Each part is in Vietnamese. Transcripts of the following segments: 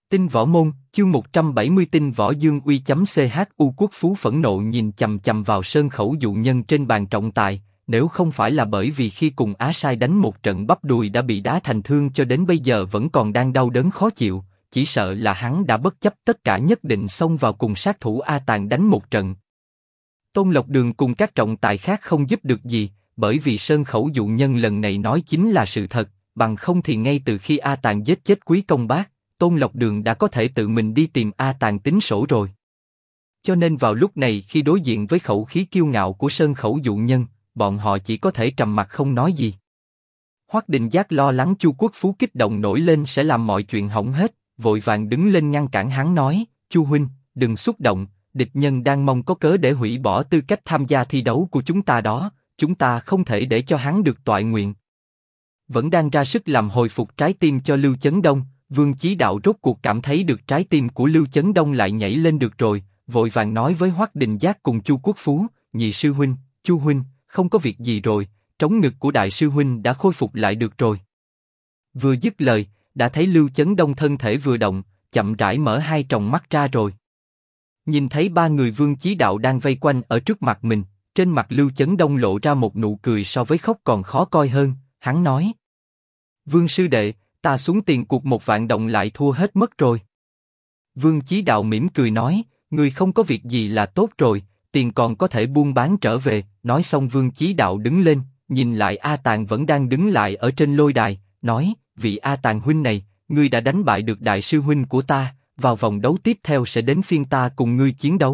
Tinh võ môn, chương 170 tinh võ dương uy.chu Quốc Phú phẫn nộ nhìn chằm chằm vào sơn khẩu dụ nhân trên bàn trọng tài, nếu không phải là bởi vì khi cùng Á Sai đánh một trận bắp đùi đã bị đá thành thương cho đến bây giờ vẫn còn đang đau đớn khó chịu, chỉ sợ là hắn đã bất chấp tất cả nhất định xông vào cùng sát thủ A Tàng đánh một trận. Tôn Lộc Đường cùng các trọng tài khác không giúp được gì, bởi vì sơn khẩu dụ nhân lần này nói chính là sự thật, bằng không thì ngay từ khi A Tàng giết chết Quý Công Bác, Tôn Lộc Đường đã có thể tự mình đi tìm A Tàng tính sổ rồi. Cho nên vào lúc này khi đối diện với khẩu khí kiêu ngạo của sơn khẩu dụ nhân, bọn họ chỉ có thể trầm mặc không nói gì. Hoắc Định Giác lo lắng Chu Quốc Phú kích động nổi lên sẽ làm mọi chuyện hỏng hết, vội vàng đứng lên ngăn cản hắn nói, Chu huynh, đừng xúc động, địch nhân đang mong có cớ để hủy bỏ tư cách tham gia thi đấu của chúng ta đó, chúng ta không thể để cho hắn được toại nguyện. Vẫn đang ra sức làm hồi phục trái tim cho Lưu Chấn Đông, Vương Chí Đạo rốt cuộc cảm thấy được trái tim của Lưu Chấn Đông lại nhảy lên được rồi, vội vàng nói với Hoắc Định Giác cùng Chu Quốc Phú, nhị sư huynh, Chu huynh, không có việc gì rồi, trống ngực của đại sư huynh đã khôi phục lại được rồi. Vừa dứt lời, đã thấy Lưu Chấn Đông thân thể vừa động, chậm rãi mở hai tròng mắt ra rồi. Nhìn thấy ba người Vương Chí Đạo đang vây quanh ở trước mặt mình, trên mặt Lưu Chấn Đông lộ ra một nụ cười so với khóc còn khó coi hơn, hắn nói: Vương sư đệ, ta xuống tiền cuộc 1.000 đồng lại thua hết mất rồi. Vương Chí Đạo mỉm cười nói, người không có việc gì là tốt rồi, tiền còn có thể buôn bán trở về. Nói xong Vương Chí Đạo đứng lên, nhìn lại A Tàng vẫn đang đứng lại ở trên lôi đài, nói, vị A Tàng huynh này, ngươi đã đánh bại được đại sư huynh của ta, vào vòng đấu tiếp theo sẽ đến phiên ta cùng ngươi chiến đấu.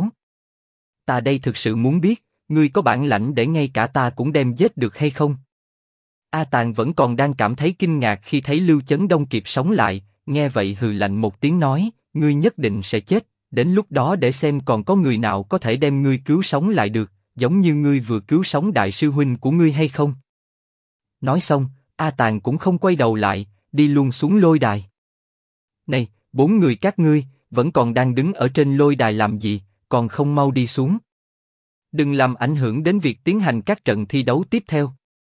Ta đây thực sự muốn biết, ngươi có bản lãnh để ngay cả ta cũng đem giết được hay không? A Tàng vẫn còn đang cảm thấy kinh ngạc khi thấy Lưu Chấn Đông kịp sống lại, nghe vậy hừ lạnh một tiếng nói, ngươi nhất định sẽ chết, đến lúc đó để xem còn có người nào có thể đem ngươi cứu sống lại được, giống như ngươi vừa cứu sống đại sư huynh của ngươi hay không? Nói xong, A Tàng cũng không quay đầu lại, đi luôn xuống lôi đài. Này, 4 người các ngươi, vẫn còn đang đứng ở trên lôi đài làm gì, còn không mau đi xuống. Đừng làm ảnh hưởng đến việc tiến hành các trận thi đấu tiếp theo.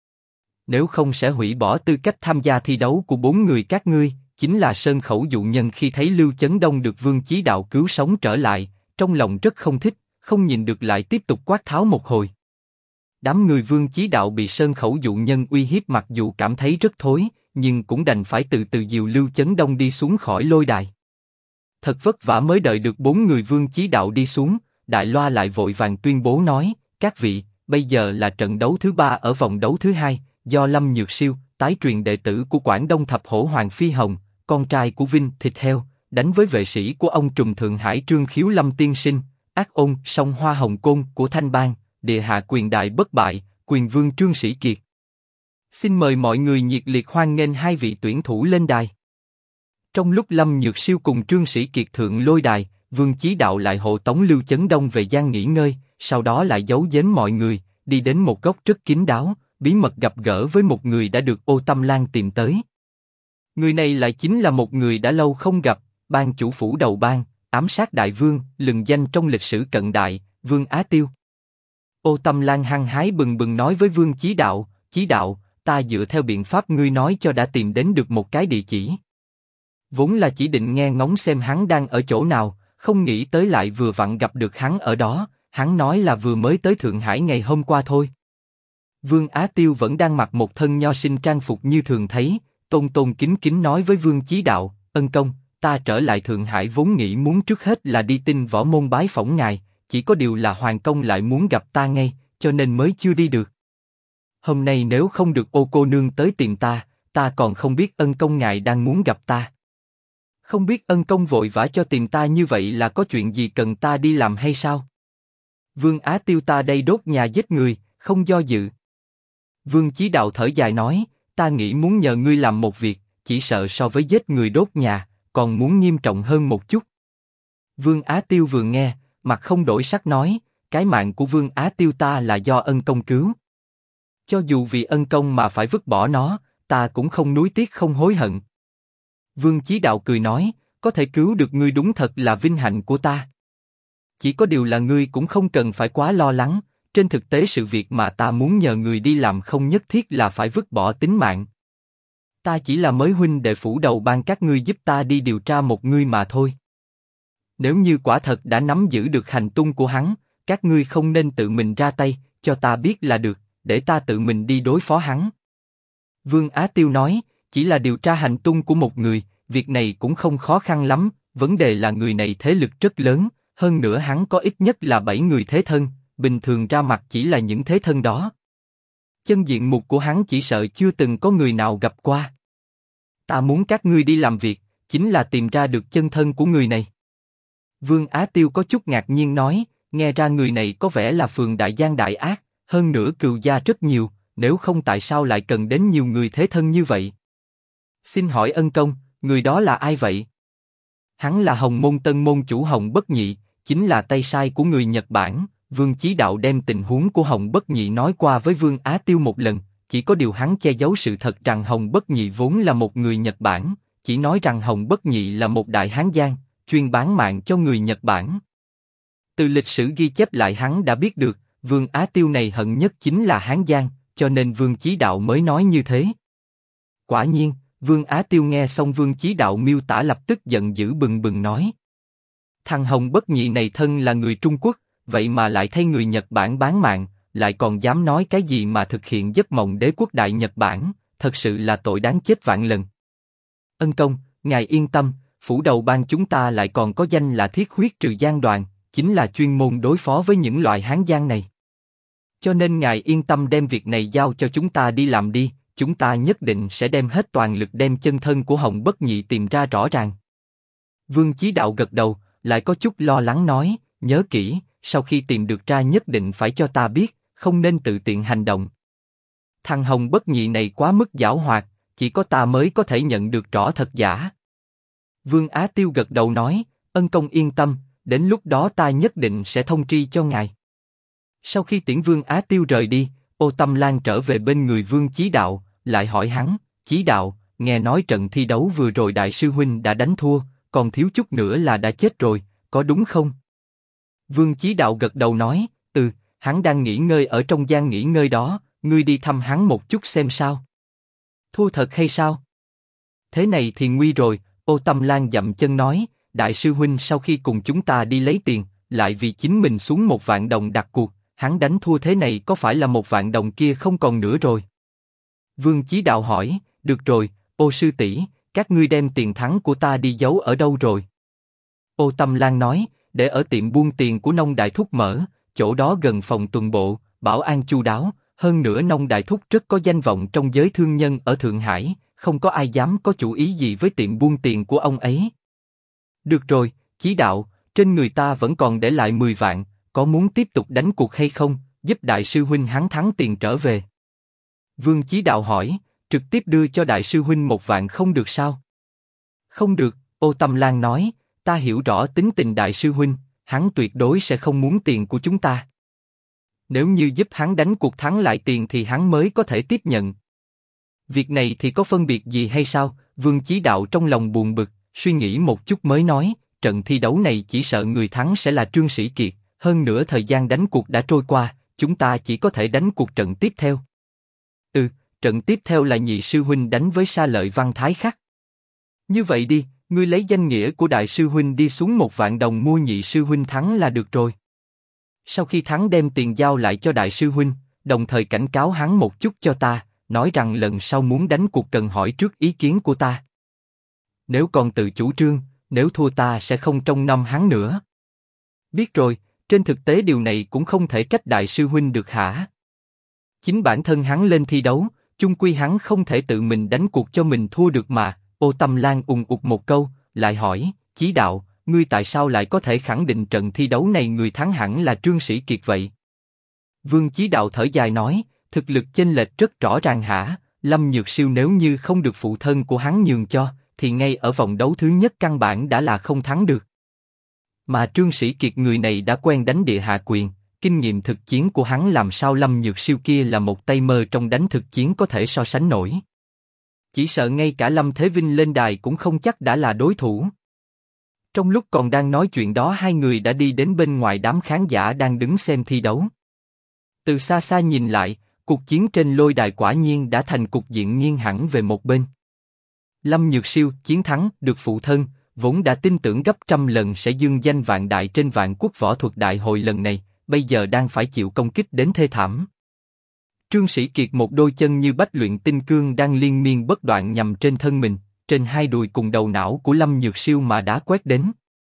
Nếu không sẽ hủy bỏ tư cách tham gia thi đấu của 4 người các ngươi. Chính là sơn khẩu dụ nhân khi thấy Lưu Chấn Đông được Vương Chí Đạo cứu sống trở lại, trong lòng rất không thích, không nhìn được lại tiếp tục quát tháo một hồi. Đám người Vương Chí Đạo bị sơn khẩu dụ nhân uy hiếp mặc dù cảm thấy rất thối, nhưng cũng đành phải từ từ dìu Lưu Chấn Đông đi xuống khỏi lôi đài. Thật vất vả mới đợi được 4 người Vương Chí Đạo đi xuống, Đại Loa lại vội vàng tuyên bố nói, các vị, bây giờ là trận đấu thứ 3 ở vòng đấu thứ 2, do Lâm Nhược Siêu, tái truyền đệ tử của Quảng Đông Thập Hổ Hoàng Phi Hồng, con trai của Vinh Thịt Heo, đánh với vệ sĩ của ông trùm Thượng Hải Trương Khiếu Lâm tiên sinh, ác ôn song Hoa Hồng Côn của Thanh Bang, địa hạ quyền đại bất bại, quyền vương Trương Sĩ Kiệt. Xin mời mọi người nhiệt liệt hoan nghênh hai vị tuyển thủ lên đài. Trong lúc Lâm Nhược Siêu cùng Trương Sĩ Kiệt thượng lôi đài, Vương Chí Đạo lại hộ tống Lưu Chấn Đông về gian nghỉ ngơi, sau đó lại giấu giếm mọi người, đi đến một góc rất kín đáo, bí mật gặp gỡ với một người đã được Ô Tâm Lan tìm tới. Người này lại chính là một người đã lâu không gặp, ban chủ phủ đầu bang, ám sát đại vương, lừng danh trong lịch sử cận đại, Vương Á Tiêu. Ô Tâm Lan hăng hái bừng bừng nói với Vương Chí Đạo, ta dựa theo biện pháp ngươi nói cho đã tìm đến được một cái địa chỉ. Vốn là chỉ định nghe ngóng xem hắn đang ở chỗ nào, không nghĩ tới lại vừa vặn gặp được hắn ở đó, hắn nói là vừa mới tới Thượng Hải ngày hôm qua thôi. Vương Á Tiêu vẫn đang mặc một thân nho sinh trang phục như thường thấy, tôn kính kính nói với Vương Chí Đạo, ân công, ta trở lại Thượng Hải vốn nghĩ muốn trước hết là đi tinh võ môn bái phỏng ngài, chỉ có điều là Hoàng công lại muốn gặp ta ngay, cho nên mới chưa đi được. Hôm nay nếu không được Ô cô nương tới tìm ta còn không biết ân công ngài đang muốn gặp ta. Không biết ân công vội vã cho tìm ta như vậy là có chuyện gì cần ta đi làm hay sao? Vương Á Tiêu ta đây đốt nhà giết người, không do dự. Vương Chí Đạo thở dài nói, ta nghĩ muốn nhờ ngươi làm một việc, chỉ sợ so với giết người đốt nhà, còn muốn nghiêm trọng hơn một chút. Vương Á Tiêu vừa nghe, mặt không đổi sắc nói, cái mạng của Vương Á Tiêu ta là do ân công cứu. Cho dù vì ân công mà phải vứt bỏ nó, ta cũng không nuối tiếc không hối hận. Vương Chí Đạo cười nói, có thể cứu được ngươi đúng thật là vinh hạnh của ta. Chỉ có điều là ngươi cũng không cần phải quá lo lắng, trên thực tế sự việc mà ta muốn nhờ người đi làm không nhất thiết là phải vứt bỏ tính mạng. Ta chỉ là mới huynh đệ phủ đầu bang các ngươi giúp ta đi điều tra một ngươi mà thôi. Nếu như quả thật đã nắm giữ được hành tung của hắn, các ngươi không nên tự mình ra tay, cho ta biết là được, để ta tự mình đi đối phó hắn. Vương Á Tiêu nói, chỉ là điều tra hành tung của một người, việc này cũng không khó khăn lắm, vấn đề là người này thế lực rất lớn, hơn nữa hắn có ít nhất là 7 người thế thân, bình thường ra mặt chỉ là những thế thân đó. Chân diện mục của hắn chỉ sợ chưa từng có người nào gặp qua. Ta muốn các ngươi đi làm việc, chính là tìm ra được chân thân của người này. Vương Á Tiêu có chút ngạc nhiên nói, nghe ra người này có vẻ là phường đại gian đại ác, hơn nữa cừu gia rất nhiều, nếu không tại sao lại cần đến nhiều người thế thân như vậy? Xin hỏi ân công, người đó là ai vậy? Hắn là Hồng Môn Tân môn chủ Hồng Bất Nhị, chính là tay sai của người Nhật Bản. Vương Chí Đạo đem tình huống của Hồng Bất Nhị nói qua với Vương Á Tiêu một lần, chỉ có điều hắn che giấu sự thật rằng Hồng Bất Nhị vốn là một người Nhật Bản, chỉ nói rằng Hồng Bất Nhị là một đại hán giang, chuyên bán mạng cho người Nhật Bản. Từ lịch sử ghi chép lại hắn đã biết được, Vương Á Tiêu này hận nhất chính là Hán Giang, cho nên Vương Chí Đạo mới nói như thế. Quả nhiên, Vương Á Tiêu nghe xong Vương Chí Đạo miêu tả lập tức giận dữ bừng bừng nói. Thằng Hồng Bất Nhị này thân là người Trung Quốc, vậy mà lại thay người Nhật Bản bán mạng, lại còn dám nói cái gì mà thực hiện giấc mộng đế quốc đại Nhật Bản, thật sự là tội đáng chết vạn lần. Ân công, ngài yên tâm, phủ đầu bang chúng ta lại còn có danh là Thiết Huyết Trừ Gian đoàn, chính là chuyên môn đối phó với những loại hán giang này. Cho nên ngài yên tâm đem việc này giao cho chúng ta đi làm đi, chúng ta nhất định sẽ đem hết toàn lực đem chân thân của Hồng Bất Nhị tìm ra rõ ràng. Vương Chí Đạo gật đầu, lại có chút lo lắng nói, nhớ kỹ, sau khi tìm được ra nhất định phải cho ta biết, không nên tự tiện hành động. Thằng Hồng Bất Nhị này quá mức giảo hoạt, chỉ có ta mới có thể nhận được rõ thật giả. Vương Á Tiêu gật đầu nói, ân công yên tâm, đến lúc đó ta nhất định sẽ thông tri cho ngài. Sau khi tiễn Vương Á Tiêu rời đi, Ô Tâm Lan trở về bên người Vương Chí Đạo, lại hỏi hắn, Chí Đạo, nghe nói trận thi đấu vừa rồi đại sư huynh đã đánh thua, còn thiếu chút nữa là đã chết rồi, có đúng không? Vương Chí Đạo gật đầu nói, hắn đang nghỉ ngơi ở trong gian nghỉ ngơi đó, ngươi đi thăm hắn một chút xem sao. Thua thật hay sao? Thế này thì nguy rồi, Ô Tâm Lan dậm chân nói, đại sư huynh sau khi cùng chúng ta đi lấy tiền, lại vì chính mình xuống 1.000 đồng đặt cuộc, hắn đánh thua thế này có phải là 1.000 đồng kia không còn nữa rồi? Vương Chí Đạo hỏi, được rồi, Ô sư tỷ, các ngươi đem tiền thắng của ta đi giấu ở đâu rồi? Ô Tâm Lan nói, để ở tiệm buôn tiền của nông đại thúc mở, chỗ đó gần phòng tuần bộ, bảo an chu đáo, hơn nữa nông đại thúc rất có danh vọng trong giới thương nhân ở Thượng Hải, không có ai dám có chủ ý gì với tiệm buôn tiền của ông ấy. Được rồi, Chí Đạo, trên người ta vẫn còn để lại 10 vạn, có muốn tiếp tục đánh cuộc hay không, giúp đại sư huynh hắn thắng tiền trở về. Vương Chí Đạo hỏi, trực tiếp đưa cho đại sư huynh 1 vạn không được sao? Không được, Ô Tâm Lan nói, ta hiểu rõ tính tình đại sư huynh, hắn tuyệt đối sẽ không muốn tiền của chúng ta. Nếu như giúp hắn đánh cuộc thắng lại tiền thì hắn mới có thể tiếp nhận. Việc này thì có phân biệt gì hay sao? Vương Chí Đạo trong lòng buồn bực, suy nghĩ một chút mới nói, trận thi đấu này chỉ sợ người thắng sẽ là Trương Sĩ Kiệt, hơn nữa thời gian đánh cuộc đã trôi qua, chúng ta chỉ có thể đánh cuộc trận tiếp theo. Trận tiếp theo là nhị sư huynh đánh với Sa Lợi Văn Thái Khắc. Như vậy đi, ngươi lấy danh nghĩa của đại sư huynh đi xuống 1.000 đồng mua nhị sư huynh thắng là được rồi. Sau khi thắng đem tiền giao lại cho đại sư huynh, đồng thời cảnh cáo hắn một chút cho ta, nói rằng lần sau muốn đánh cuộc cần hỏi trước ý kiến của ta. Nếu còn tự chủ trương, nếu thua ta sẽ không trông nom hắn nữa. Biết rồi, trên thực tế điều này cũng không thể trách đại sư huynh được hả? Chính bản thân hắn lên thi đấu, chung quy hắn không thể tự mình đánh cuộc cho mình thua được mà. Ô Tâm Lan ùng ục một câu, lại hỏi, Chí Đạo, ngươi tại sao lại có thể khẳng định trận thi đấu này người thắng hẳn là Trương Sĩ Kiệt vậy? Vương Chí Đạo thở dài nói, thực lực chênh lệch rất rõ ràng hả? Lâm Nhược Siêu nếu như không được phụ thân của hắn nhường cho, thì ngay ở vòng đấu thứ nhất căn bản đã là không thắng được. Mà Trương Sĩ Kiệt người này đã quen đánh địa hạ quyền, kinh nghiệm thực chiến của hắn làm sao Lâm Nhược Siêu kia là một tay mơ trong đánh thực chiến có thể so sánh nổi. Chỉ sợ ngay cả Lâm Thế Vinh lên đài cũng không chắc đã là đối thủ. Trong lúc còn đang nói chuyện đó hai người đã đi đến bên ngoài đám khán giả đang đứng xem thi đấu. Từ xa xa nhìn lại, cuộc chiến trên lôi đài quả nhiên đã thành cục diện nghiêng hẳn về một bên. Lâm Nhược Siêu chiến thắng được phụ thân, vốn đã tin tưởng gấp trăm lần sẽ dương danh vạn đại trên vạn quốc võ thuật đại hội lần này, bây giờ đang phải chịu công kích đến thê thảm. Trương Sĩ Kiệt một đôi chân như bách luyện tinh cương đang liên miên bất đoạn nhằm trên thân mình, trên hai đùi cùng đầu não của Lâm Nhược Siêu mà đá quét đến.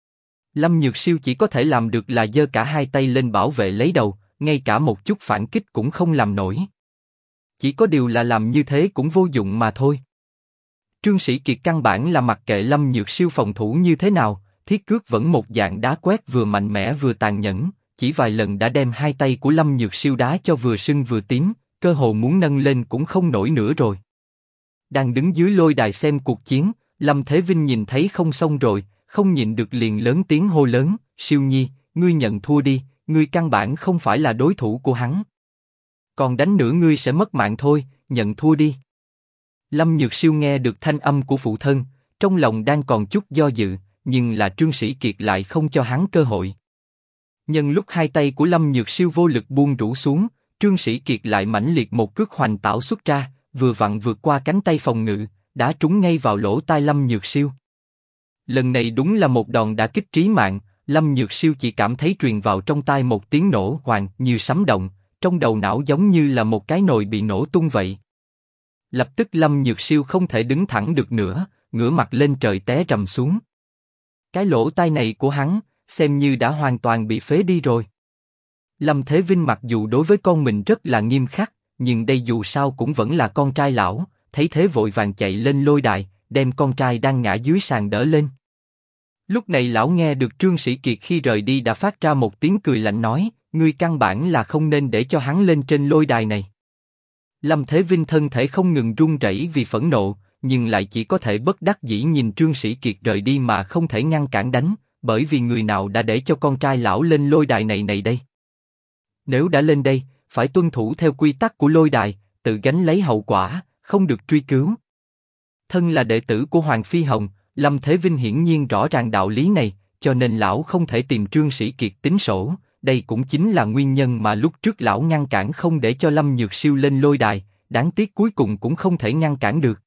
Lâm Nhược Siêu chỉ có thể làm được là giơ cả hai tay lên bảo vệ lấy đầu, ngay cả một chút phản kích cũng không làm nổi. Chỉ có điều là làm như thế cũng vô dụng mà thôi. Trương Sĩ Kiệt căn bản là mặc kệ Lâm Nhược Siêu phòng thủ như thế nào, thiết cước vẫn một dạng đá quét vừa mạnh mẽ vừa tàn nhẫn, chỉ vài lần đã đem hai tay của Lâm Nhược Siêu đá cho vừa sưng vừa tím, cơ hồ muốn nâng lên cũng không nổi nữa rồi. Đang đứng dưới lôi đài xem cuộc chiến, Lâm Thế Vinh nhìn thấy không xong rồi, không nhịn được liền lớn tiếng hô lớn, Siêu Nhi, ngươi nhận thua đi, ngươi căn bản không phải là đối thủ của hắn. Còn đánh nữa ngươi sẽ mất mạng thôi, nhận thua đi. Lâm Nhược Siêu nghe được thanh âm của phụ thân, trong lòng đang còn chút do dự, nhưng là Trương Sĩ Kiệt lại không cho hắn cơ hội. Nhân lúc hai tay của Lâm Nhược Siêu vô lực buông rũ xuống, Trương Sĩ Kiệt lại mãnh liệt một cước hoành tảo xuất ra, vừa vặn vượt qua cánh tay phòng ngự, đá trúng ngay vào lỗ tai Lâm Nhược Siêu. Lần này đúng là một đòn đả kích trí mạng, Lâm Nhược Siêu chỉ cảm thấy truyền vào trong tai một tiếng nổ hoàng như sấm động, trong đầu não giống như là một cái nồi bị nổ tung vậy. Lập tức Lâm Nhược Siêu không thể đứng thẳng được nữa, ngửa mặt lên trời té rầm xuống. Cái lỗ tai này của hắn, xem như đã hoàn toàn bị phế đi rồi. Lâm Thế Vinh mặc dù đối với con mình rất là nghiêm khắc, nhưng đây dù sao cũng vẫn là con trai lão, thấy thế vội vàng chạy lên lôi đài, đem con trai đang ngã dưới sàn đỡ lên. Lúc này lão nghe được Trương Sĩ Kiệt khi rời đi đã phát ra một tiếng cười lạnh nói, ngươi căn bản là không nên để cho hắn lên trên lôi đài này. Lâm Thế Vinh thân thể không ngừng run rẩy vì phẫn nộ, nhưng lại chỉ có thể bất đắc dĩ nhìn Trương Sĩ Kiệt rời đi mà không thể ngăn cản đánh, bởi vì người nào đã để cho con trai lão lên lôi đài này đây. Nếu đã lên đây, phải tuân thủ theo quy tắc của lôi đài, tự gánh lấy hậu quả, không được truy cứu. Thân là đệ tử của Hoàng Phi Hồng, Lâm Thế Vinh hiển nhiên rõ ràng đạo lý này, cho nên lão không thể tìm Trương Sĩ Kiệt tính sổ. Đây cũng chính là nguyên nhân mà lúc trước lão ngăn cản không để cho Lâm Nhược Siêu lên lôi đài, đáng tiếc cuối cùng cũng không thể ngăn cản được.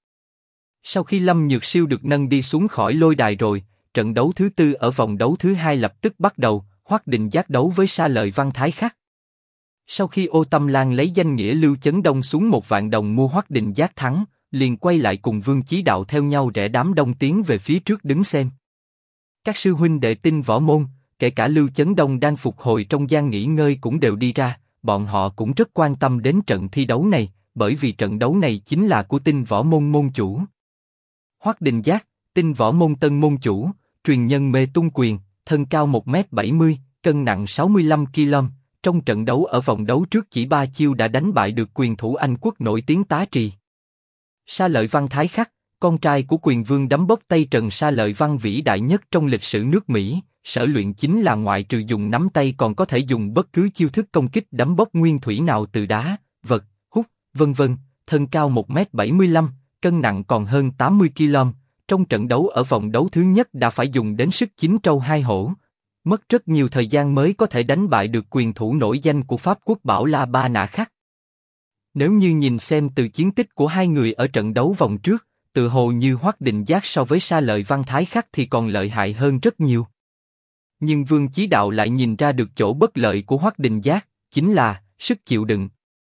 Sau khi Lâm Nhược Siêu được nâng đi xuống khỏi lôi đài rồi, trận đấu thứ tư ở vòng đấu thứ hai lập tức bắt đầu, Hoắc Định Giác đấu với Sa Lợi Văn Thái Khắc. Sau khi Ô Tâm Lan lấy danh nghĩa Lưu Chấn Đông xuống 1.000.000 đồng mua Hoắc Định Giác thắng, liền quay lại cùng Vương Chí Đạo theo nhau rẽ đám đông tiến về phía trước đứng xem. Các sư huynh đệ tinh võ môn, kể cả Lưu Chấn Đông đang phục hồi trong gian nghỉ ngơi cũng đều đi ra, bọn họ cũng rất quan tâm đến trận thi đấu này, bởi vì trận đấu này chính là của tinh võ môn môn chủ. Hoắc Định Giác, tinh võ môn tân môn chủ, truyền nhân mê tung quyền, thân cao 1m70, cân nặng 65 kg. Trong trận đấu ở vòng đấu trước chỉ 3 chiêu đã đánh bại được quyền thủ Anh quốc nổi tiếng Tá Trì. Sa Lợi Văn Thái Khắc, con trai của quyền vương đấm bốc Tây Trần Sa Lợi Văn vĩ đại nhất trong lịch sử nước Mỹ, sở luyện chính là ngoại trừ dùng nắm tay còn có thể dùng bất cứ chiêu thức công kích đấm bốc nguyên thủy nào từ đá, vật, hút, vân vân, thân cao 1m75, cân nặng còn hơn 80 kg. Trong trận đấu ở vòng đấu thứ nhất đã phải dùng đến sức 9 trâu 2 hổ, mất rất nhiều thời gian mới có thể đánh bại được quyền thủ nổi danh của Pháp quốc Bảo La Ba Nạ Khắc. Nếu như nhìn xem từ chiến tích của hai người ở trận đấu vòng trước, tự hồ như Hoắc Định Giác so với Sa Lợi Văn Thái Khắc thì còn lợi hại hơn rất nhiều. Nhưng Vương Chí Đạo lại nhìn ra được chỗ bất lợi của Hoắc Định Giác, chính là sức chịu đựng.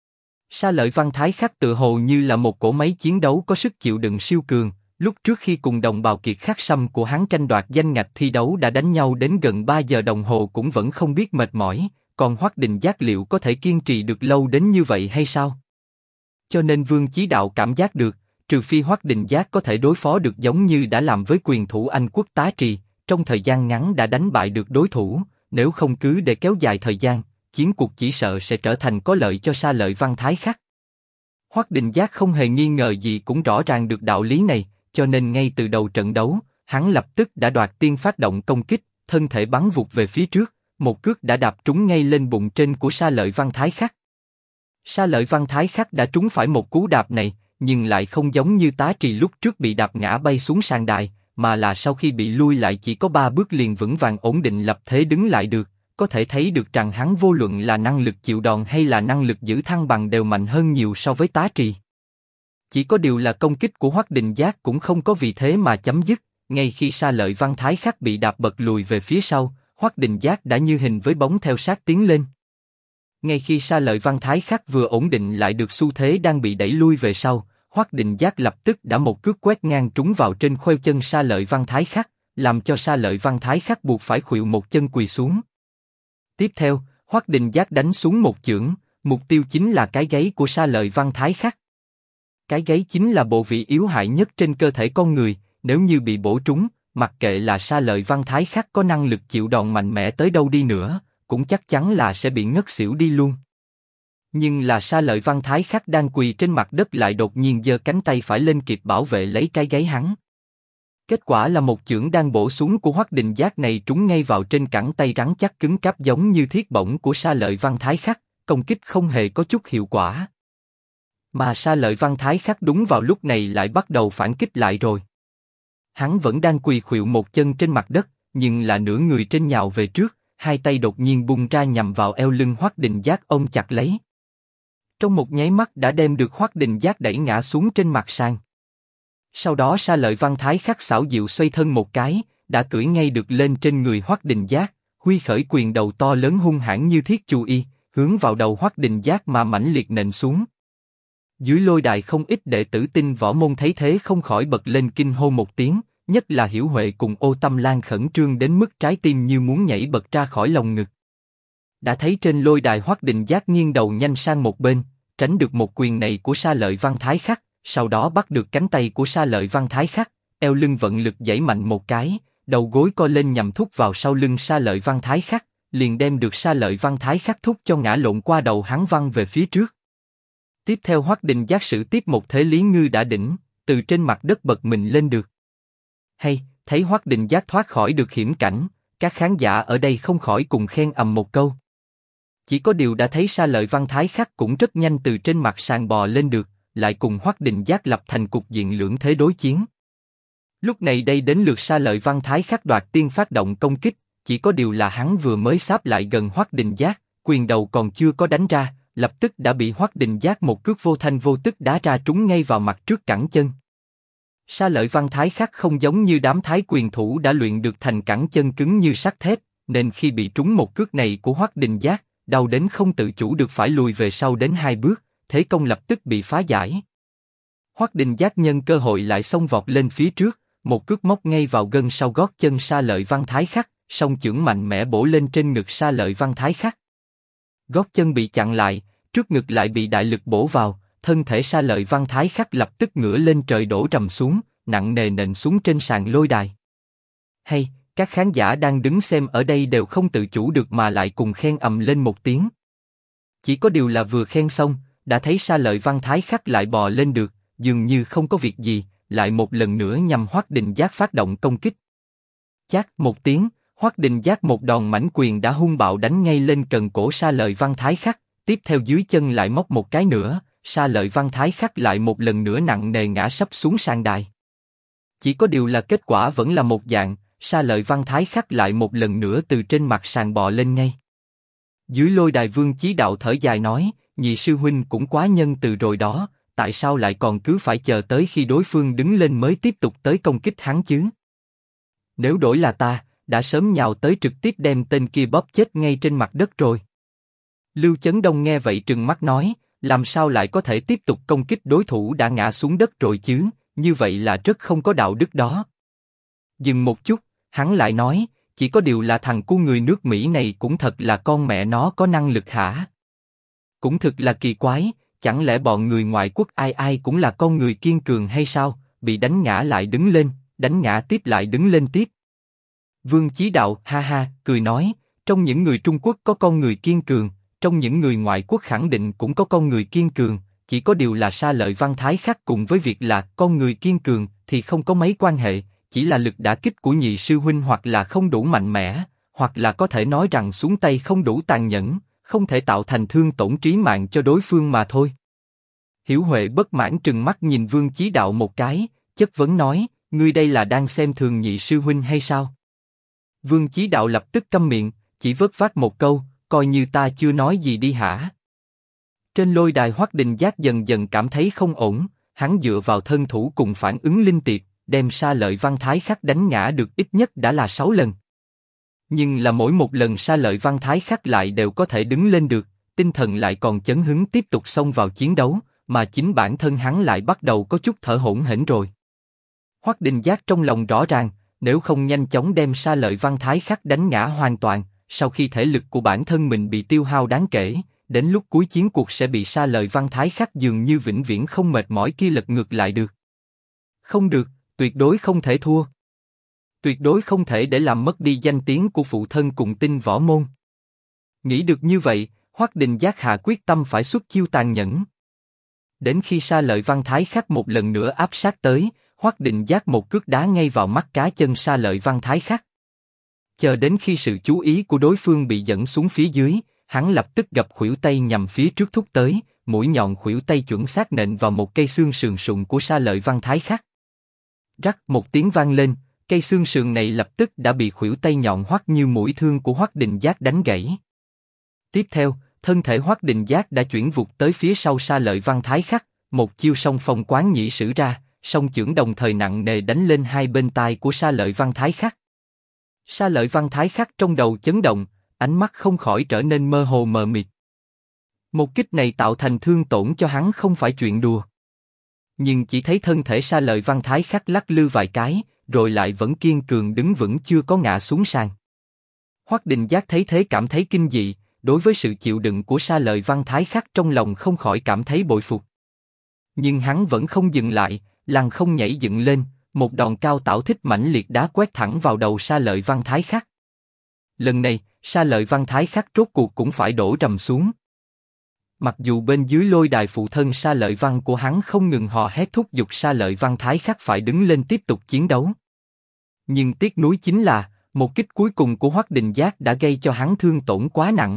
Sa Lợi Văn Thái Khắc tự hồ như là một cỗ máy chiến đấu có sức chịu đựng siêu cường. Lúc trước khi cùng đồng bào kiệt khắc sâm của hắn tranh đoạt danh ngạch thi đấu đã đánh nhau đến gần 3 giờ đồng hồ cũng vẫn không biết mệt mỏi, còn Hoắc Định Giác liệu có thể kiên trì được lâu đến như vậy hay sao? Cho nên Vương Chí Đạo cảm giác được, trừ phi Hoắc Định Giác có thể đối phó được giống như đã làm với quyền thủ Anh quốc Tá Trì, trong thời gian ngắn đã đánh bại được đối thủ, nếu không cứ để kéo dài thời gian, chiến cuộc chỉ sợ sẽ trở thành có lợi cho Sa Lợi Văn Thái Khắc. Hoắc Định Giác không hề nghi ngờ gì cũng rõ ràng được đạo lý này, cho nên ngay từ đầu trận đấu, hắn lập tức đã đoạt tiên phát động công kích, thân thể bắn vụt về phía trước, một cước đã đạp trúng ngay lên bụng trên của Sa Lợi Văn Thái Khắc. Sa Lợi Văn Thái Khắc đã trúng phải một cú đạp này, nhưng lại không giống như Tá Trì lúc trước bị đạp ngã bay xuống sàn đài, mà là sau khi bị lui lại chỉ có 3 bước liền vững vàng ổn định lập thế đứng lại được, có thể thấy được rằng hắn vô luận là năng lực chịu đòn hay là năng lực giữ thăng bằng đều mạnh hơn nhiều so với Tá Trì. Chỉ có điều là công kích của Hoắc Đình Giác cũng không có vì thế mà chấm dứt, ngay khi Sa Lợi Văn Thái Khắc bị đạp bật lùi về phía sau, Hoắc Đình Giác đã như hình với bóng theo sát tiến lên. Ngay khi Sa Lợi Văn Thái Khắc vừa ổn định lại được xu thế đang bị đẩy lui về sau, Hoắc Đình Giác lập tức đã một cước quét ngang trúng vào trên khuỷu chân Sa Lợi Văn Thái Khắc, làm cho Sa Lợi Văn Thái Khắc buộc phải khuỵu một chân quỳ xuống. Tiếp theo, Hoắc Đình Giác đánh xuống một chưởng, mục tiêu chính là cái gáy của Sa Lợi Văn Thái Khắc. Cái gáy chính là bộ vị yếu hại nhất trên cơ thể con người, nếu như bị bổ trúng, mặc kệ là Sa Lợi Văn Thái Khắc có năng lực chịu đòn mạnh mẽ tới đâu đi nữa, cũng chắc chắn là sẽ bị ngất xỉu đi luôn. Nhưng là Sa Lợi Văn Thái Khắc đang quỳ trên mặt đất lại đột nhiên giơ cánh tay phải lên kịp bảo vệ lấy cái gáy hắn. Kết quả là một chưởng đang bổ xuống của Hoắc Đình Giác này trúng ngay vào trên cẳng tay rắn chắc cứng cáp giống như thiết bổng của Sa Lợi Văn Thái Khắc, công kích không hề có chút hiệu quả. Mà Sa Lợi Văn Thái Khắc đúng vào lúc này lại bắt đầu phản kích lại rồi. Hắn vẫn đang quỳ khuỵu một chân trên mặt đất, nhưng là nửa người trên nhào về trước, hai tay đột nhiên bung ra nhằm vào eo lưng Hoắc Đình Giác ôm chặt lấy. Trong một nháy mắt đã đem được Hoắc Đình Giác đẩy ngã xuống trên mặt sàn. Sau đó Sa Lợi Văn Thái Khắc xảo diệu xoay thân một cái, đã cưỡi ngay được lên trên người Hoắc Đình Giác, huy khởi quyền đầu to lớn hung hãn như thiết chu y, hướng vào đầu Hoắc Đình Giác mà mãnh liệt nện xuống. Dưới lôi đài không ít đệ tử Tinh Võ Môn thấy thế không khỏi bật lên kinh hô một tiếng, nhất là Hiểu Huệ cùng Ô Tâm Lan khẩn trương đến mức trái tim như muốn nhảy bật ra khỏi lồng ngực. Đã thấy trên lôi đài Hoắc Đình Giác nghiêng đầu nhanh sang một bên, tránh được một quyền này của Sa Lợi Văn Thái Khắc, sau đó bắt được cánh tay của Sa Lợi Văn Thái Khắc, eo lưng vận lực giãy mạnh một cái, đầu gối co lên nhằm thúc vào sau lưng Sa Lợi Văn Thái Khắc, liền đem được Sa Lợi Văn Thái Khắc thúc cho ngã lộn qua đầu hắn văng về phía trước. Tiếp theo Hoắc Đình Giác sử tiếp một thế Lý Ngư đã đỉnh, từ trên mặt đất bật mình lên được. Hay, thấy Hoắc Đình Giác thoát khỏi được hiểm cảnh, các khán giả ở đây không khỏi cùng khen ầm một câu. Chỉ có điều đã thấy Sa Lợi Văn Thái Khắc cũng rất nhanh từ trên mặt sàn bò lên được, lại cùng Hoắc Đình Giác lập thành cục diện lưỡng thế đối chiến. Lúc này đây đến lượt Sa Lợi Văn Thái Khắc đoạt tiên phát động công kích, chỉ có điều là hắn vừa mới sáp lại gần Hoắc Đình Giác, quyền đầu còn chưa có đánh ra, lập tức đã bị Hoắc Đình Giác một cước vô thanh vô tức đá ra trúng ngay vào mặt trước cẳng chân. Sa Lợi Văn Thái Khắc không giống như đám thái quyền thủ đã luyện được thành cẳng chân cứng như sắt thép, nên khi bị trúng một cước này của Hoắc Đình Giác, đau đến không tự chủ được phải lùi về sau đến 2 bước, thế công lập tức bị phá giải. Hoắc Đình Giác nhân cơ hội lại xông vọt lên phía trước, một cước móc ngay vào gân sau gót chân Sa Lợi Văn Thái Khắc, song chưởng mạnh mẽ bổ lên trên ngực Sa Lợi Văn Thái Khắc. Gót chân bị chặn lại, trước ngực lại bị đại lực bổ vào, thân thể Sa Lợi Văn Thái Khắc lập tức ngửa lên trời đổ rầm xuống, nặng nề nện xuống trên sàn lôi đài. Hay, các khán giả đang đứng xem ở đây đều không tự chủ được mà lại cùng khen ầm lên một tiếng. Chỉ có điều là vừa khen xong, đã thấy Sa Lợi Văn Thái Khắc lại bò lên được, dường như không có việc gì, lại một lần nữa nhằm Hoắc Đình Giác phát động công kích. Chát một tiếng, Hoắc Đình Giác một đòn mãnh quyền đã hung bạo đánh ngay lên cần cổ Sa Lợi Văn Thái Khắc, tiếp theo dưới chân lại móc một cái nữa, Sa Lợi Văn Thái Khắc lại một lần nữa nặng nề ngã sấp xuống sàn đài. Chỉ có điều là kết quả vẫn là một dạng, Sa Lợi Văn Thái Khắc lại một lần nữa từ trên mặt sàn bò lên ngay. Dưới lôi đài Vương Chí Đạo thở dài nói, nhị sư huynh cũng quá nhân từ rồi đó, tại sao lại còn cứ phải chờ tới khi đối phương đứng lên mới tiếp tục tới công kích hắn chứ? Nếu đổi là ta, đã sớm nhào tới trực tiếp đem tên kia bóp chết ngay trên mặt đất rồi. Lưu Chấn Đông nghe vậy trừng mắt nói, làm sao lại có thể tiếp tục công kích đối thủ đã ngã xuống đất rồi chứ, như vậy là rất không có đạo đức đó. Dừng một chút, hắn lại nói, chỉ có điều là thằng cu người nước Mỹ này cũng thật là con mẹ nó có năng lực hả? Cũng thực là kỳ quái, chẳng lẽ bọn người ngoại quốc ai ai cũng là con người kiên cường hay sao, bị đánh ngã lại đứng lên, đánh ngã tiếp lại đứng lên tiếp. Vương Chí Đạo ha ha, cười nói, trong những người Trung Quốc có con người kiên cường, trong những người ngoại quốc khẳng định cũng có con người kiên cường, chỉ có điều là Sa Lợi Văn Thái Khắc cùng với việc là con người kiên cường thì không có mấy quan hệ, chỉ là lực đả kích của nhị sư huynh hoặc là không đủ mạnh mẽ, hoặc là có thể nói rằng xuống tay không đủ tàn nhẫn, không thể tạo thành thương tổn trí mạng cho đối phương mà thôi. Hiểu Huệ bất mãn trừng mắt nhìn Vương Chí Đạo một cái, chất vấn nói, ngươi đây là đang xem thường nhị sư huynh hay sao? Vương Chí Đạo lập tức câm miệng, chỉ vớt vát một câu, coi như ta chưa nói gì đi hả? Trên lôi đài Hoắc Đình Giác dần dần cảm thấy không ổn, hắn dựa vào thân thủ cùng phản ứng linh tiệp, đem Sa Lợi Văn Thái Khắc đánh ngã được ít nhất đã là 6 lần. Nhưng là mỗi một lần Sa Lợi Văn Thái Khắc lại đều có thể đứng lên được, tinh thần lại còn chấn hứng tiếp tục xông vào chiến đấu, mà chính bản thân hắn lại bắt đầu có chút thở hổn hển rồi. Hoắc Đình Giác trong lòng rõ ràng, nếu không nhanh chóng đem Sa Lợi Văn Thái Khắc đánh ngã hoàn toàn, sau khi thể lực của bản thân mình bị tiêu hao đáng kể, đến lúc cuối chiến cuộc sẽ bị Sa Lợi Văn Thái Khắc dường như vĩnh viễn không mệt mỏi kia lật ngược lại được. Không được, tuyệt đối không thể thua. Tuyệt đối không thể để làm mất đi danh tiếng của phụ thân cùng Tinh Võ Môn. Nghĩ được như vậy, Hoắc Đình Giác hạ quyết tâm phải xuất chiêu tàn nhẫn. Đến khi Sa Lợi Văn Thái Khắc một lần nữa áp sát tới, Hoắc Đình Giác một cước đá ngay vào mắt cá chân Sa Lợi Văn Thái Khắc. Chờ đến khi sự chú ý của đối phương bị dẫn xuống phía dưới, hắn lập tức gập khuỷu tay nhằm phía trước thúc tới, mũi nhọn khuỷu tay chuẩn xác nện vào một cây xương sườn sụn của Sa Lợi Văn Thái Khắc. Rắc một tiếng vang lên, cây xương sườn này lập tức đã bị khuỷu tay nhọn hoắt như mũi thương của Hoắc Đình Giác đánh gãy. Tiếp theo, thân thể Hoắc Đình Giác đã chuyển vụt tới phía sau Sa Lợi Văn Thái Khắc, một chiêu song phong quán nhĩ sử ra, song chưởng đồng thời nặng nề đánh lên hai bên tai của Sa Lợi Văn Thái Khắc. Sa Lợi Văn Thái Khắc trong đầu chấn động, ánh mắt không khỏi trở nên mơ hồ mờ mịt. Một kích này tạo thành thương tổn cho hắn không phải chuyện đùa. Nhưng chỉ thấy thân thể Sa Lợi Văn Thái Khắc lắc lư vài cái, rồi lại vẫn kiên cường đứng vững chưa có ngã xuống sàn. Hoắc Đình Giác thấy thế cảm thấy kinh dị, đối với sự chịu đựng của Sa Lợi Văn Thái Khắc trong lòng không khỏi cảm thấy bội phục. Nhưng hắn vẫn không dừng lại, lăng không nhảy dựng lên, một đòn cao tảo thích mãnh liệt đá quét thẳng vào đầu Sa Lợi Văn Thái Khắc. Lần này, Sa Lợi Văn Thái Khắc rốt cuộc cũng phải đổ rầm xuống. Mặc dù bên dưới lôi đài phụ thân Sa Lợi Văn của hắn không ngừng hò hét thúc giục Sa Lợi Văn Thái Khắc phải đứng lên tiếp tục chiến đấu. Nhưng tiếc nuối chính là, một kích cuối cùng của Hoắc Đình Giác đã gây cho hắn thương tổn quá nặng.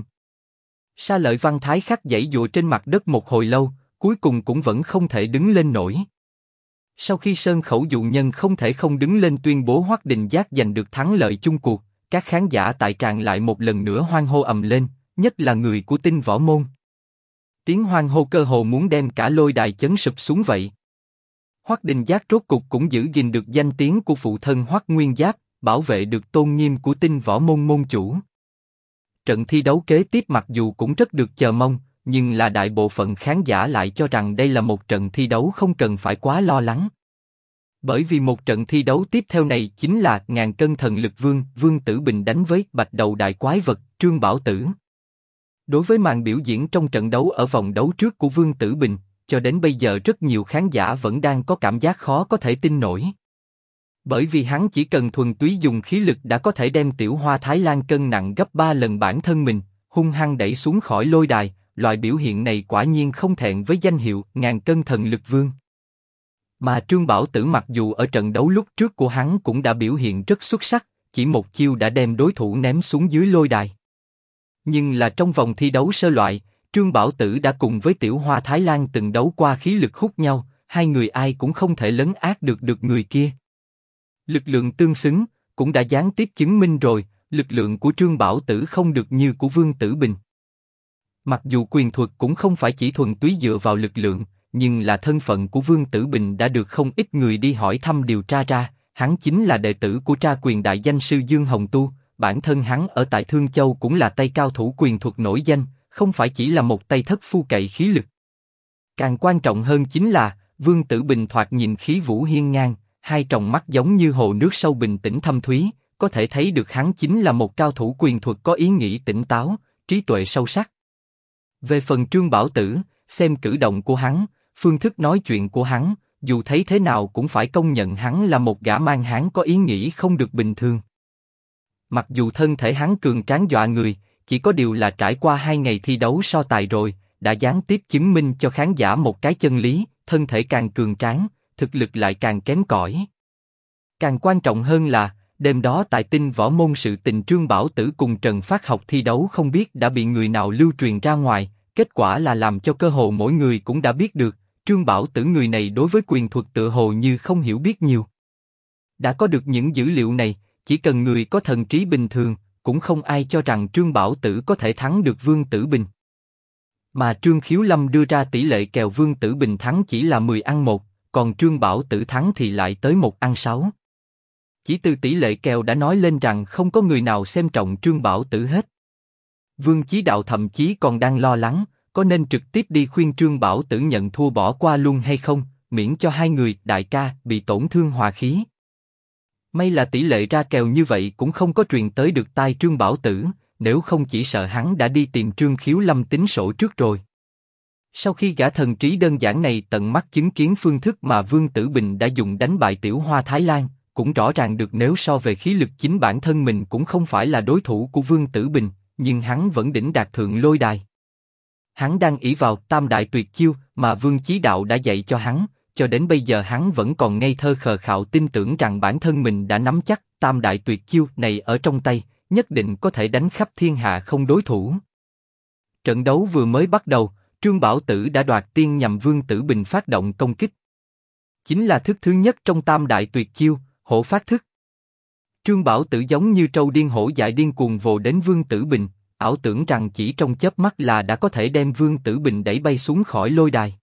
Sa Lợi Văn Thái Khắc giãy giụa trên mặt đất một hồi lâu, cuối cùng cũng vẫn không thể đứng lên nổi. Sau khi Sơn Khẩu dụ nhân không thể không đứng lên tuyên bố Hoắc Đình Giác giành được thắng lợi chung cuộc, các khán giả tại tràng lại một lần nữa hoan hô ầm lên, nhất là người của Tinh Võ Môn. Tiếng hoan hô cơ hồ muốn đem cả lôi đài chấn sụp xuống vậy. Hoắc Đình Giác rốt cục cũng giữ gìn được danh tiếng của phụ thân Hoắc Nguyên Giáp, bảo vệ được tôn nghiêm của Tinh Võ Môn môn chủ. Trận thi đấu kế tiếp mặc dù cũng rất được chờ mong, nhưng là đại bộ phận khán giả lại cho rằng đây là một trận thi đấu không cần phải quá lo lắng. Bởi vì một trận thi đấu tiếp theo này chính là ngàn cân thần lực vương, Vương Tử Bình đánh với bạch đầu đại quái vật, Trương Bảo Tử. Đối với màn biểu diễn trong trận đấu ở vòng đấu trước của Vương Tử Bình, cho đến bây giờ rất nhiều khán giả vẫn đang có cảm giác khó có thể tin nổi. Bởi vì hắn chỉ cần thuần túy dùng khí lực đã có thể đem Tiểu Hoa Thái Lan cân nặng gấp 3 lần bản thân mình, hung hăng đẩy xuống khỏi lôi đài, loại biểu hiện này quả nhiên không thẹn với danh hiệu ngàn cân thần lực vương. Mà Trương Bảo Tử mặc dù ở trận đấu lúc trước của hắn cũng đã biểu hiện rất xuất sắc, chỉ một chiêu đã đem đối thủ ném xuống dưới lôi đài. Nhưng là trong vòng thi đấu sơ loại, Trương Bảo Tử đã cùng với Tiểu Hoa Thái Lan từng đấu qua khí lực hút nhau, hai người ai cũng không thể lấn át được người kia. Lực lượng tương xứng, cũng đã gián tiếp chứng minh rồi, lực lượng của Trương Bảo Tử không được như của Vương Tử Bình. Mặc dù quyền thuật cũng không phải chỉ thuần túy dựa vào lực lượng, nhưng là thân phận của Vương Tử Bình đã được không ít người đi hỏi thăm điều tra ra, hắn chính là đệ tử của tra quyền đại danh sư Dương Hồng Tu, bản thân hắn ở tại Thương Châu cũng là tay cao thủ quyền thuật nổi danh, không phải chỉ là một tay thất phu cậy khí lực. Càng quan trọng hơn chính là, Vương Tử Bình thoạt nhìn khí vũ hiên ngang, hai tròng mắt giống như hồ nước sâu bình tĩnh thâm thúy, có thể thấy được hắn chính là một cao thủ quyền thuật có ý nghĩ tỉnh táo, trí tuệ sâu sắc. Về phần Trương Bảo Tử, xem cử động của hắn, phương thức nói chuyện của hắn, dù thấy thế nào cũng phải công nhận hắn là một gã man hán có ý nghĩ không được bình thường. Mặc dù thân thể hắn cường tráng dọa người, chỉ có điều là trải qua 2 ngày thi đấu so tài rồi, đã gián tiếp chứng minh cho khán giả một cái chân lý, thân thể càng cường tráng, thực lực lại càng kém cỏi. Càng quan trọng hơn là, đêm đó tại Tinh Võ Môn sự tình Trương Bảo Tử cùng Trần Phát Học thi đấu không biết đã bị người nào lưu truyền ra ngoài, kết quả là làm cho cơ hồ mỗi người cũng đã biết được, Trương Bảo Tử người này đối với quyền thuật tựa hồ như không hiểu biết nhiều. Đã có được những dữ liệu này, chỉ cần người có thần trí bình thường, cũng không ai cho rằng Trương Bảo Tử có thể thắng được Vương Tử Bình. Mà Trương Khiếu Lâm đưa ra tỷ lệ kèo Vương Tử Bình thắng chỉ là 10-1, còn Trương Bảo Tử thắng thì lại tới 1-6. Chỉ từ tỷ lệ kèo đã nói lên rằng không có người nào xem trọng Trương Bảo Tử hết. Vương Chí Đạo thậm chí còn đang lo lắng, có nên trực tiếp đi khuyên Trương Bảo Tử nhận thua bỏ qua luôn hay không, miễn cho hai người đại ca bị tổn thương hòa khí. May là tỷ lệ ra kèo như vậy cũng không có truyền tới được tai Trương Bảo Tử, nếu không chỉ sợ hắn đã đi tìm Trương Khiếu Lâm tính sổ trước rồi. Sau khi gã thần trí đơn giản này tận mắt chứng kiến phương thức mà Vương Tử Bình đã dùng đánh bại Tiểu Hoa Thái Lan, cũng rõ ràng được nếu so về khí lực chính bản thân mình cũng không phải là đối thủ của Vương Tử Bình, nhưng hắn vẫn đỉnh đạt thượng lôi đài. Hắn đang ỷ vào tam đại tuyệt chiêu mà Vương Chí Đạo đã dạy cho hắn, cho đến bây giờ hắn vẫn còn ngây thơ khờ khạo tin tưởng rằng bản thân mình đã nắm chắc tam đại tuyệt chiêu này ở trong tay, nhất định có thể đánh khắp thiên hạ không đối thủ. Trận đấu vừa mới bắt đầu, Trương Bảo Tử đã đoạt tiên nhằm Vương Tử Bình phát động công kích. Chính là thức thứ nhất trong tam đại tuyệt chiêu, hổ phát thức. Trương Bảo Tử giống như trâu điên hổ dại điên cuồng vồ đến Vương Tử Bình, ảo tưởng rằng chỉ trong chớp mắt là đã có thể đem Vương Tử Bình đẩy bay xuống khỏi lôi đài.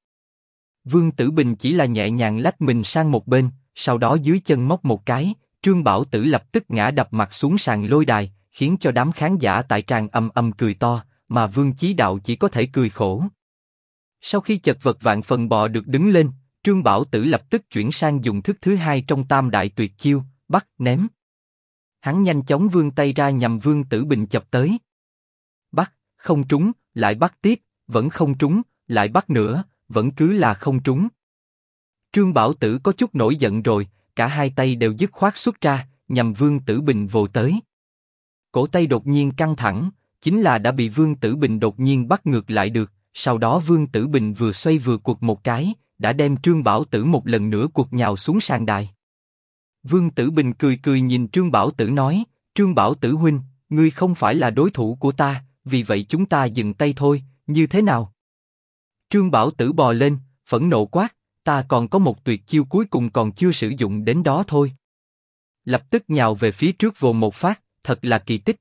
Vương Tử Bình chỉ là nhẹ nhàng lách mình sang một bên, sau đó dưới chân móc một cái, Trương Bảo Tử lập tức ngã đập mặt xuống sàn lôi đài, khiến cho đám khán giả tại tràng ầm ầm cười to, mà Vương Chí Đạo chỉ có thể cười khổ. Sau khi chật vật vạn phần bò được đứng lên, Trương Bảo Tử lập tức chuyển sang dùng thức thứ hai trong tam đại tuyệt chiêu, bắt ném. Hắn nhanh chóng vươn tay ra nhằm Vương Tử Bình chập tới. Bắt, không trúng, lại bắt tiếp, vẫn không trúng, lại bắt nữa, vẫn cứ là không trúng. Trương Bảo Tử có chút nổi giận rồi, cả hai tay đều dứt khoát xuất ra, nhằm Vương Tử Bình vồ tới. Cổ tay đột nhiên căng thẳng, chính là đã bị Vương Tử Bình đột nhiên bắt ngược lại được. Sau đó Vương Tử Bình vừa xoay vừa quật một cái, đã đem Trương Bảo Tử một lần nữa quật nhào xuống sàn đài. Vương Tử Bình cười cười nhìn Trương Bảo Tử nói, Trương Bảo Tử huynh, ngươi không phải là đối thủ của ta, vì vậy chúng ta dừng tay thôi, như thế nào? Trương Bảo Tử bò lên, phẫn nộ quát, ta còn có một tuyệt chiêu cuối cùng còn chưa sử dụng đến đó thôi. Lập tức nhào về phía trước vồ một phát, thật là kỳ tích.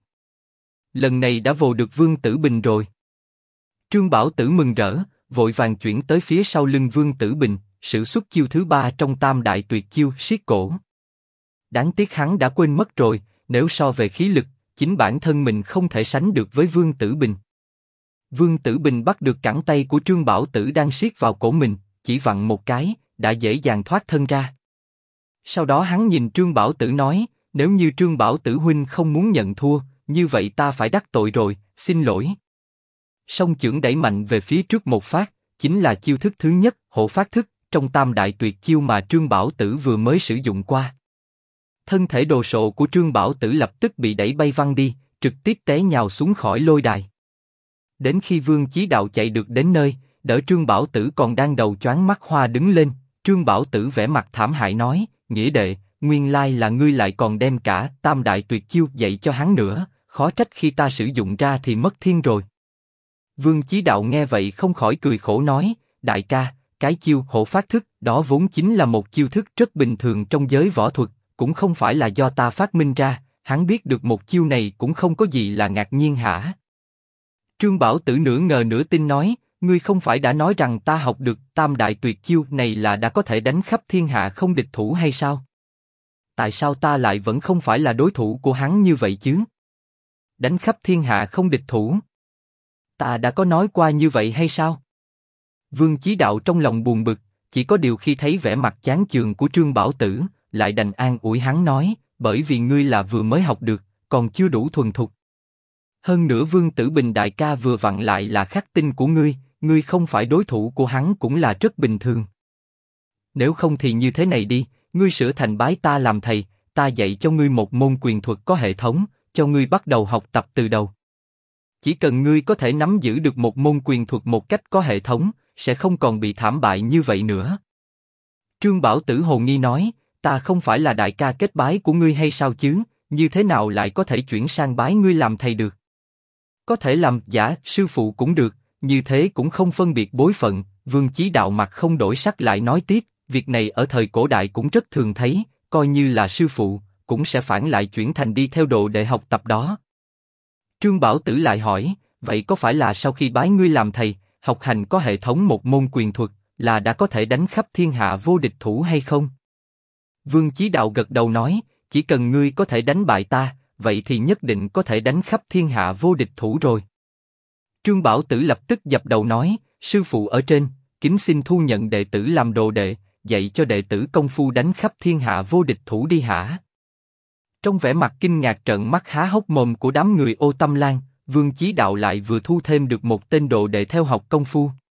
Lần này đã vồ được Vương Tử Bình rồi. Trương Bảo Tử mừng rỡ, vội vàng chuyển tới phía sau lưng Vương Tử Bình, sử xuất chiêu thứ ba trong tam đại tuyệt chiêu siết cổ. Đáng tiếc hắn đã quên mất rồi, nếu so về khí lực, chính bản thân mình không thể sánh được với Vương Tử Bình. Vương Tử Bình bắt được cẳng tay của Trương Bảo Tử đang siết vào cổ mình, chỉ vặn một cái, đã dễ dàng thoát thân ra. Sau đó hắn nhìn Trương Bảo Tử nói, nếu như Trương Bảo Tử huynh không muốn nhận thua, như vậy ta phải đắc tội rồi, xin lỗi. Song chưởng đẩy mạnh về phía trước một phát, chính là chiêu thức thứ nhất, hổ phát thức, trong tam đại tuyệt chiêu mà Trương Bảo Tử vừa mới sử dụng qua. Thân thể đồ sộ của Trương Bảo Tử lập tức bị đẩy bay văng đi, trực tiếp té nhào xuống khỏi lôi đài. Đến khi Vương Chí Đạo chạy được đến nơi, đỡ Trương Bảo Tử còn đang đầu choáng mắt hoa đứng lên, Trương Bảo Tử vẻ mặt thảm hại nói, nghĩa đệ, nguyên lai là ngươi lại còn đem cả tam đại tuyệt chiêu dạy cho hắn nữa, khó trách khi ta sử dụng ra thì mất thiên rồi. Vương Chí Đạo nghe vậy không khỏi cười khổ nói, đại ca, cái chiêu hổ phát thức đó vốn chính là một chiêu thức rất bình thường trong giới võ thuật, cũng không phải là do ta phát minh ra, hắn biết được một chiêu này cũng không có gì là ngạc nhiên hả? Trương Bảo Tử nửa ngờ nửa tin nói, ngươi không phải đã nói rằng ta học được tam đại tuyệt chiêu này là đã có thể đánh khắp thiên hạ không địch thủ hay sao? Tại sao ta lại vẫn không phải là đối thủ của hắn như vậy chứ? Đánh khắp thiên hạ không địch thủ? Ta đã có nói qua như vậy hay sao? Vương Chí Đạo trong lòng buồn bực, chỉ có điều khi thấy vẻ mặt chán chường của Trương Bảo Tử, lại đành an ủi hắn nói, bởi vì ngươi là vừa mới học được, còn chưa đủ thuần thục. Hơn nữa Vương Tử Bình đại ca vừa vặn lại là khắc tinh của ngươi không phải đối thủ của hắn cũng là rất bình thường. Nếu không thì như thế này đi, ngươi sửa thành bái ta làm thầy, ta dạy cho ngươi một môn quyền thuật có hệ thống, cho ngươi bắt đầu học tập từ đầu. Chỉ cần ngươi có thể nắm giữ được một môn quyền thuật một cách có hệ thống, sẽ không còn bị thảm bại như vậy nữa. Trương Bảo Tử hồ nghi nói, ta không phải là đại ca kết bái của ngươi hay sao chứ, như thế nào lại có thể chuyển sang bái ngươi làm thầy được? Có thể làm giả sư phụ cũng được, như thế cũng không phân biệt bối phận. Vương Chí Đạo mặt không đổi sắc lại nói tiếp, việc này ở thời cổ đại cũng rất thường thấy, coi như là sư phụ, cũng sẽ phản lại chuyển thành đi theo đồ để học tập đó. Trương Bảo Tử lại hỏi, vậy có phải là sau khi bái ngươi làm thầy, học hành có hệ thống một môn quyền thuật, là đã có thể đánh khắp thiên hạ vô địch thủ hay không? Vương Chí Đạo gật đầu nói, chỉ cần ngươi có thể đánh bại ta, vậy thì nhất định có thể đánh khắp thiên hạ vô địch thủ rồi. Trương Bảo Tử lập tức dập đầu nói, sư phụ ở trên, kính xin thu nhận đệ tử làm đồ đệ, dạy cho đệ tử công phu đánh khắp thiên hạ vô địch thủ đi hả? Trong vẻ mặt kinh ngạc trợn mắt há hốc mồm của đám người Ô Tâm Lan, Vương Chí Đạo lại vừa thu thêm được một tên đồ đệ theo học công phu.